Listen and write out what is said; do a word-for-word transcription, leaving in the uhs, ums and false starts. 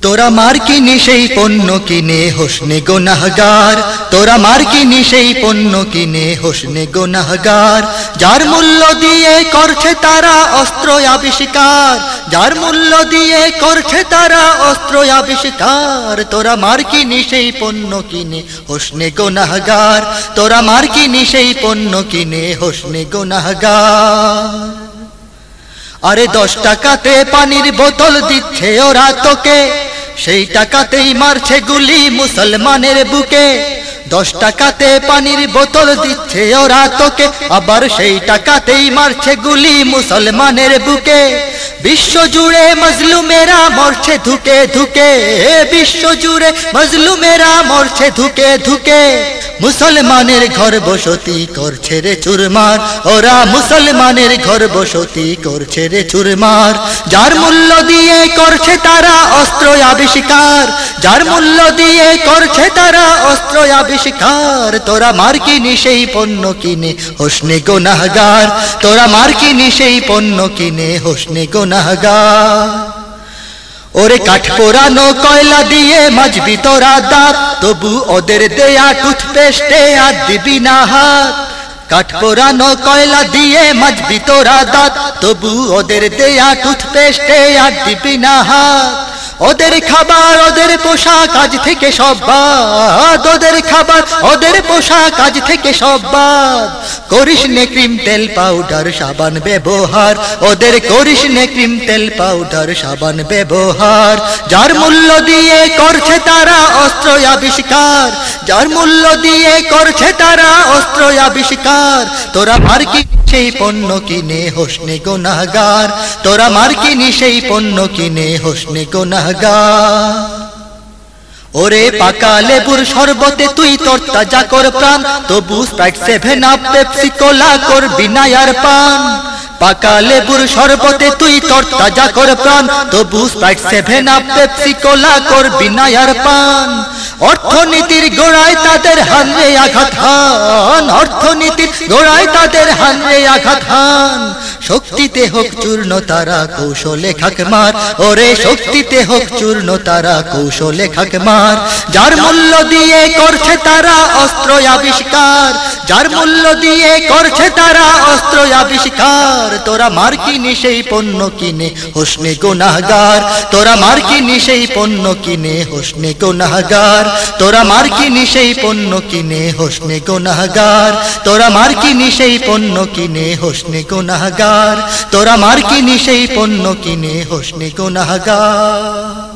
তোরা মার্কিনি সেই পণ্য কিনে হোসনে গুনাহগার, তোরা মার্কিনি সেই পণ্য কিনে হোসনে গুনাহগার। যার মূল্য দিয়ে করছে তারা অস্ত্র আবিষ্কার, যার মূল্য দিয়ে করছে তারা অস্ত্র আবিষ্কার। তোরা মার্কিনি সেই পণ্য কিনে হোসনে গুনাহগার, তোরা মার্কিনি সেই পণ্য কিনে হোসনে গুনাহগার। আরে দশ টাকাতে পানির বোতল দিচ্ছে ওরা তোকে, সেই টাকাতেই মারছে গুলি মুসলমানের বুকে। দশ টাকাতে পানির বোতল দিচ্ছে ওরা তোকে, আবার সেই টাকাতেই মারছে গুলি মুসলমানের বুকে। বিশ্ব জুড়ে মজলুমেরা মরছে ধুকে ধুকে, বিশ্ব জুড়ে মজলুমেরা মরছে ধুকে ধুকে। মুসলমানের ঘর বসতি করছে রে চুরমার, ওরা মুসলমানের ঘর বসতি করছে রে চুরমার। যার মূল্য দিয়ে করছে তারা অস্ত্র আবিষ্কার, যার মূল্য দিয়ে করছে তারা অস্ত্র আবিষ্কার। তোরা মার্কিনি সেই পণ্য কিনে হোসনে গুনাহগার, তোরা মার্কিনি সেই পণ্য কিনে হোসনে গুনাহগার। ওরে কাঠ পোড়ানো কয়লা দিয়ে মাজবি তোরা দাঁত, তবু ওদের দেয়া টুথপেস্টে আর দিবি না হাত। কাঠ পোড়ানো কয়লা দিয়ে মাজবি তোরা দাঁত, তবু ওদের দেয়া টুথপেস্টে আর দিবি না হাত। ওদের খাবার ওদের পোশাক আজ থেকে সব বাদ, ওদের খাবার ওদের পোশাক আজ থেকে সব বাদ। করিস নে ক্রিম তেল পাউডার সাবান ব্যবহার, ওদের করিস নে ক্রিম তেল পাউডার সাবান ব্যবহার। যার মূল্য দিয়ে করছে তারা অস্ত্র আবিষ্কার, যার মূল্য দিয়ে করছে তারা অস্ত্র আবিষ্কার। তোরা মার্কিনি সেই পণ্য কিনে হোসনে গুনাহগার, তোরা মার্কিনি সেই পণ্য কিনে হোসনে গুনাহগার। ওরে পাকা লেবুর শরবতে তুই তোর তাজা কর প্রাণ, তবু Sprite Seven Up Pepsi cola করবি না আর পান। পাকা লেবুর শরবতে তুই তোর তাজা কর প্রাণ, তবু Sprite Seven Up Pepsi cola করবি না আর পান। অর্থনীতির গোড়ায় তাদের হানরে আঘাত হান, অর্থনীতির গোড়ায় তাদের হানরে আঘাত হান। শক্তিতে হোক চূর্ণ তারা কৌশলে খাক মার, ওরে শক্তিতে হোক চূর্ণ তারা কৌশলে খাক মার। যার মূল্য দিয়ে করছে তারা অস্ত্র আবিষ্কার, যার মূল্য দিয়ে করছে তারা অস্ত্র আবিষ্কার। তোরা মার্কিনি সেই পণ্য কিনে হোসনে গুনাহগার, তোরা মার্কিনি সেই পণ্য কিনে হোসনে গুনাহগার। তোরা মার্কিনি সেই পণ্য কিনে হোসনে গুনাহগার, তোরা মার্কিনি সেই পণ্য কিনে হোসনে গুনাহগার। তোরা মার্কিনি সেই পণ্য কিনে হোসনে গুনাহগার।